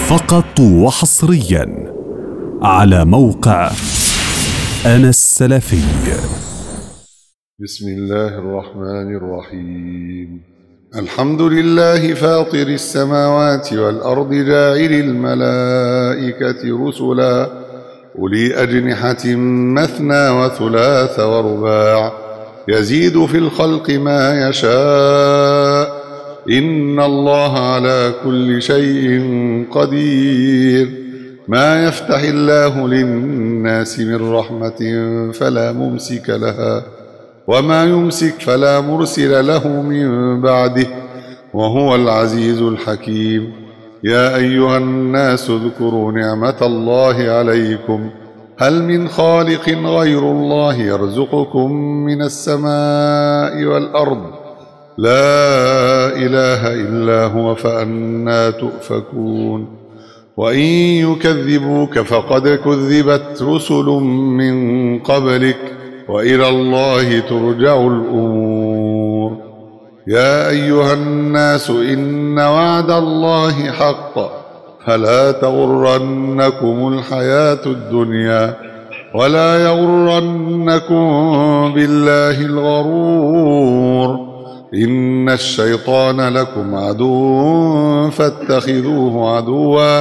فقط وحصريا على موقع أنا السلفي. بسم الله الرحمن الرحيم. الحمد لله فاطر السماوات والأرض جاعل الملائكة رسلا أولي أجنحة مثنى وثلاث ورباع يزيد في الخلق ما يشاء إن الله على كل شيء قدير. ما يفتح الله للناس من رحمة فلا ممسك لها وما يمسك فلا مرسل له من بعده وهو العزيز الحكيم. يا أيها الناس اذكروا نعمة الله عليكم هل من خالق غير الله يرزقكم من السماء والأرض لا إله إلا هو فأنى تؤفكون. وإن يكذبوك فقد كذبت رسل من قبلك وإلى الله ترجع الأمور. يا أيها الناس إن وعد الله حق فلا تغرنكم الحياة الدنيا ولا يغرنكم بالله الغرور. إن الشيطان لكم عدو فاتخذوه عدوا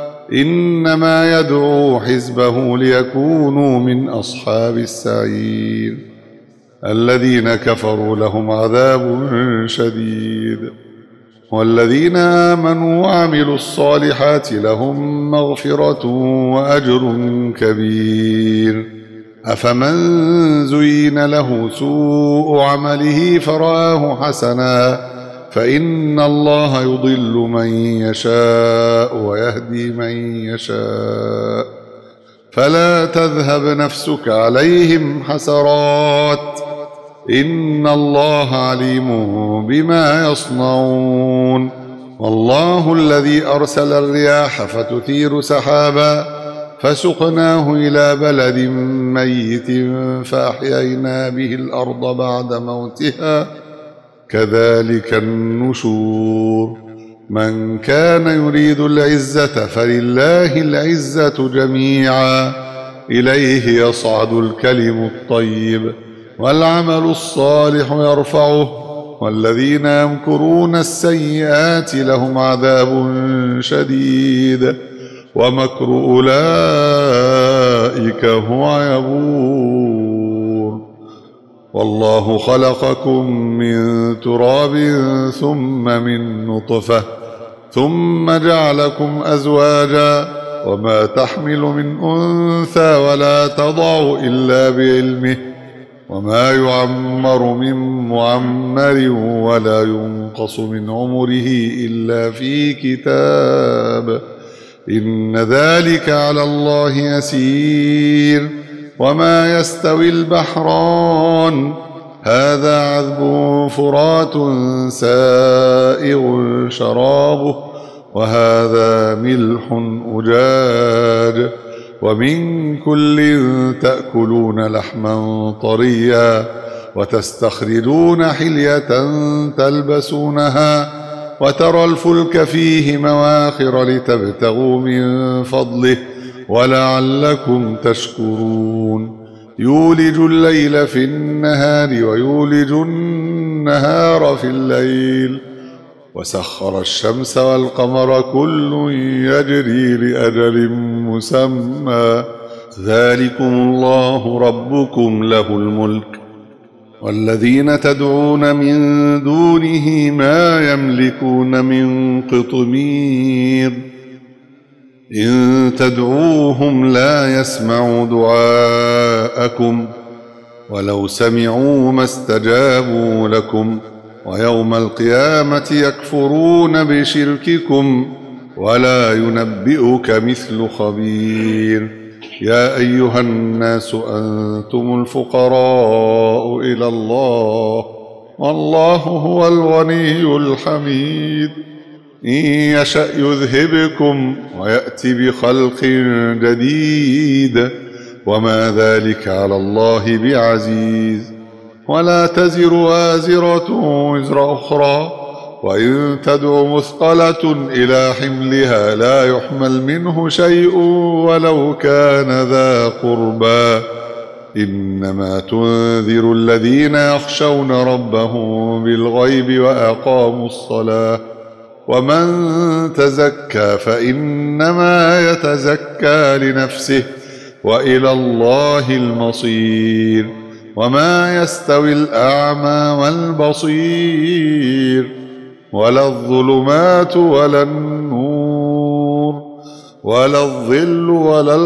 إنما يدعو حزبه ليكونوا من أصحاب السعير. الذين كفروا لهم عذاب شديد والذين آمنوا وعملوا الصالحات لهم مغفرة وأجر كبير. أفمن زين له سوء عمله فرآه حسنا فإن الله يضل من يشاء ويهدي من يشاء فلا تذهب نفسك عليهم حسرات إن الله عليم بما يصنعون. والله الذي أرسل الرياح فتثير سحابا فسقناه إلى بلد ميت فأحيينا به الأرض بعد موتها كذلك النشور. من كان يريد العزة فلله العزة جميعا إليه يصعد الكلم الطيب والعمل الصالح يرفعه والذين يمكرون السيئات لهم عذاب شديد ومكر أولئك هو يبور. والله خلقكم من تراب ثم من نطفة ثم جعلكم أزواجا وما تحمل من أنثى ولا تضع إلا بعلمه وما يعمر من معمر ولا ينقص من عمره إلا في كتاب إن ذلك على الله يسير. وما يستوي البحران هذا عذب فرات سائغ شرابه وهذا ملح أجاج ومن كل تأكلون لحما طريا وتستخرجون حلية تلبسونها وترى الفلك فيه مواخر لتبتغوا من فضله ولعلكم تشكرون. يولج الليل في النهار ويولج النهار في الليل وسخر الشمس والقمر كل يجري لأجل مسمى ذلكم الله ربكم له الملك والذين تدعون من دونه ما يملكون من قطمير إن تدعوهم لا يسمعوا دعاءكم ولو سمعوا ما استجابوا لكم ويوم القيامة يكفرون بشرككم ولا ينبئك مثل خبير. يا أيها الناس أنتم الفقراء إلى الله والله هو الغني الحميد. إن يشأ يذهبكم ويأتي بخلق جديد وما ذلك على الله بعزيز. ولا تزر وازرة وزر أخرى وإن تدع مثقلة إلى حملها لا يحمل منه شيء ولو كان ذا قربى إنما تنذر الذين يخشون ربهم بالغيب وأقاموا الصلاة ومن تزكى فإنما يتزكى لنفسه وإلى الله المصير وما يستوي الأعمى والبصير ولا الظلمات ولا النور ولا الظل ولا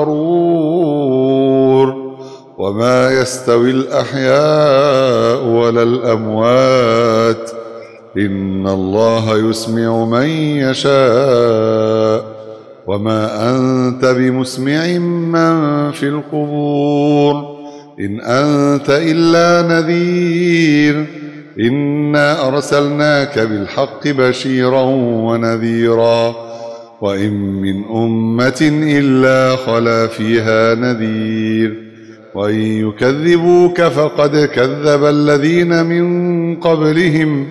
الحرور وما يستوي الأحياء ولا الأموات إن الله يسمع من يشاء وما أنت بمسمع من في القبور إن أنت إلا نذير إنا أرسلناك بالحق بشيرا ونذيرا وإن من أمة إلا خلا فيها نذير وإن يكذبوك فقد كذب الذين من قبلهم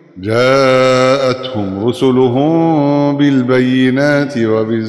جاءتهم رسلهم بالبينات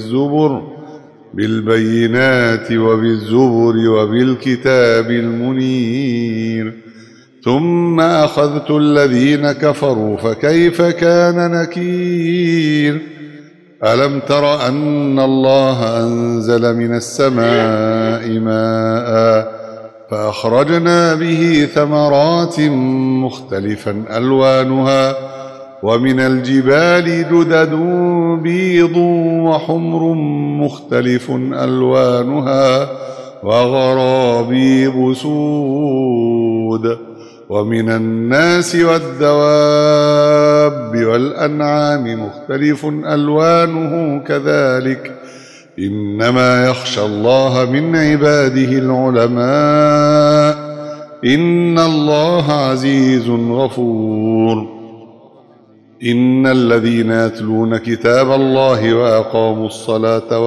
وبالزبر وبالكتاب المنير ثم أخذت الذين كفروا فكيف كان نكير ألم تر أن الله أنزل من السماء ماء فأخرجنا به ثمرات مختلفا ألوانها ومن الجبال جدد بيض وحمر مختلف ألوانها وغرابيب سود ومن الناس والدواب والأنعام مختلف ألوانه كذلك إنما يخشى الله من عباده العلماء إن الله عزيز غفور إن الذين يتلون كتاب الله وأقاموا الصلاة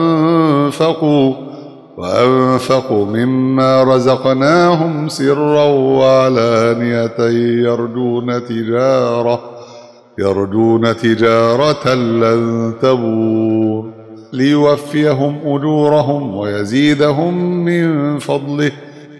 وأنفقوا مما رزقناهم سرا وعلانية يرجون تجارة لن تبور ليوفيهم أجورهم ويزيدهم من فضله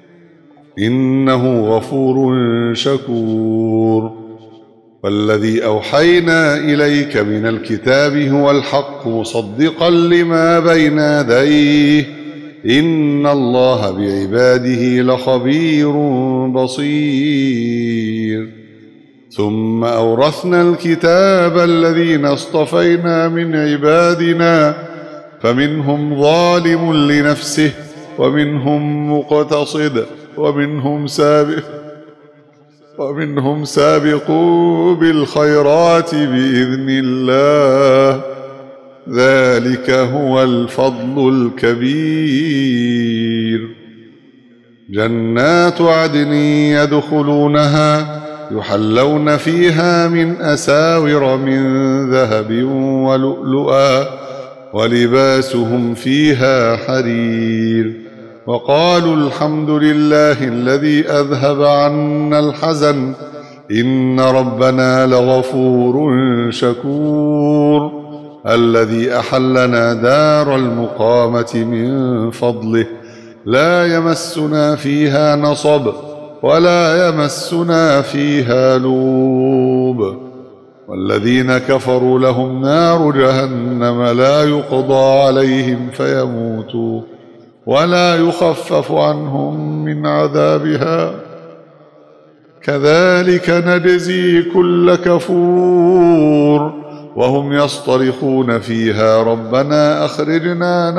إنه غفور شكور والذي أوحينا إليك من الكتاب هو الحق مصدقا لما بين يديه إن الله بعباده لخبير بصير ثم أورثنا الكتاب الذين اصطفينا من عبادنا فمنهم ظالم لنفسه ومنهم مقتصد ومنهم سابق بالخيرات بإذن الله ذلك هو الفضل الكبير جنات عدن يدخلونها يحلون فيها من أساور من ذهب ولؤلؤا ولباسهم فيها حرير وقالوا الحمد لله الذي أذهب عنا الحزن إن ربنا لغفور شكور الذي أحلنا دار المقامة من فضله لا يمسنا فيها نصب ولا يمسنا فيها لوب والذين كفروا لهم نار جهنم لا يقضى عليهم فيموتوا ولا يخفف عنهم من عذابها كذلك نجزي كل كفور وهم يصطرخون فيها ربنا أخرجنا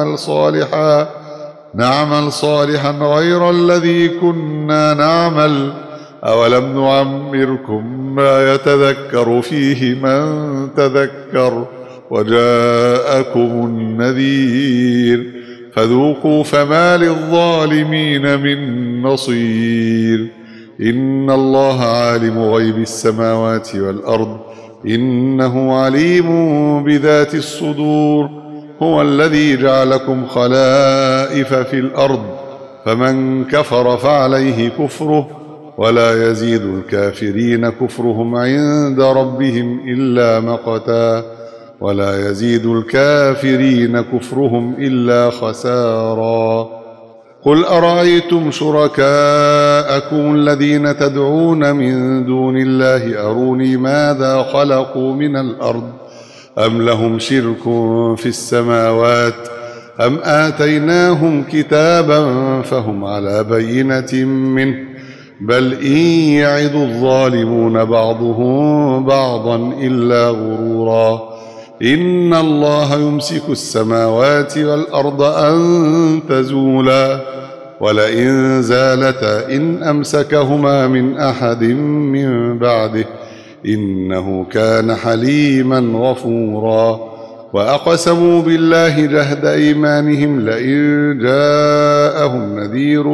نعمل صالحا غير الذي كنا نعمل أولم نعمركم ما يتذكر فيه من تذكر وجاءكم النذير فذوقوا فما للظالمين من نصير إن الله عالم غيب السماوات والأرض إنه عليم بذات الصدور هو الذي جعلكم خلائف في الأرض فمن كفر فعليه كفره ولا يزيد الكافرين كفرهم عند ربهم إلا مقتا ولا يزيد الكافرين كفرهم إلا خسارا قل أرأيتم شركاءكم الذين تدعون من دون الله أروني ماذا خلقوا من الأرض أم لهم شرك في السماوات أم آتيناهم كتابا فهم على بينة منه بل إن يعد الظالمون بعضهم بعضا إلا غرورا إن الله يمسك السماوات والأرض أن تزولا ولئن زالتا إن أمسكهما من أحد من بعده إنه كان حليما غفورا وأقسموا بالله جهد أيمانهم لئن جاءهم نذير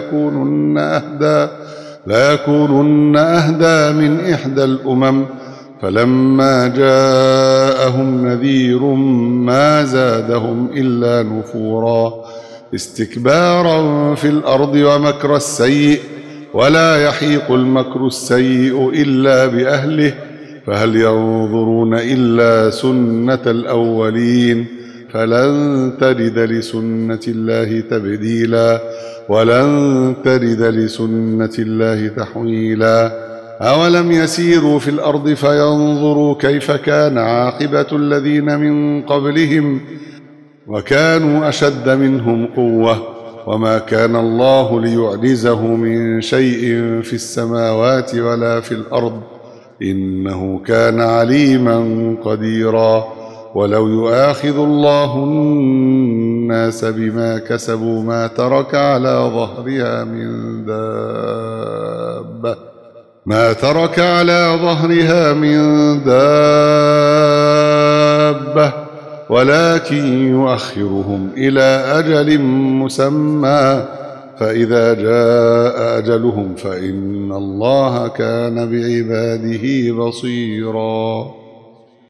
ليكونن أهدى من إحدى الأمم فلما جاءهم نذير ما زادهم إلا نفورا استكبارا في الأرض ومكر السيء ولا يحيق المكر السيء إلا بأهله فهل ينظرون إلا سنة الأولين فلن تجد لسنة الله تبديلا ولن تجد لسنة الله تحويلا أولم يسيروا في الأرض فينظروا كيف كان عاقبة الذين من قبلهم وكانوا أشد منهم قوة وما كان الله ليعجزه من شيء في السماوات ولا في الأرض إنه كان عليما قديرا ولو يؤاخذ الله الناس بما كسبوا ما ترك على ظهرها من دابة ولكن يؤخرهم إلى أجل مسمى فإذا جاء أجلهم فإن الله كان بعباده بصيرا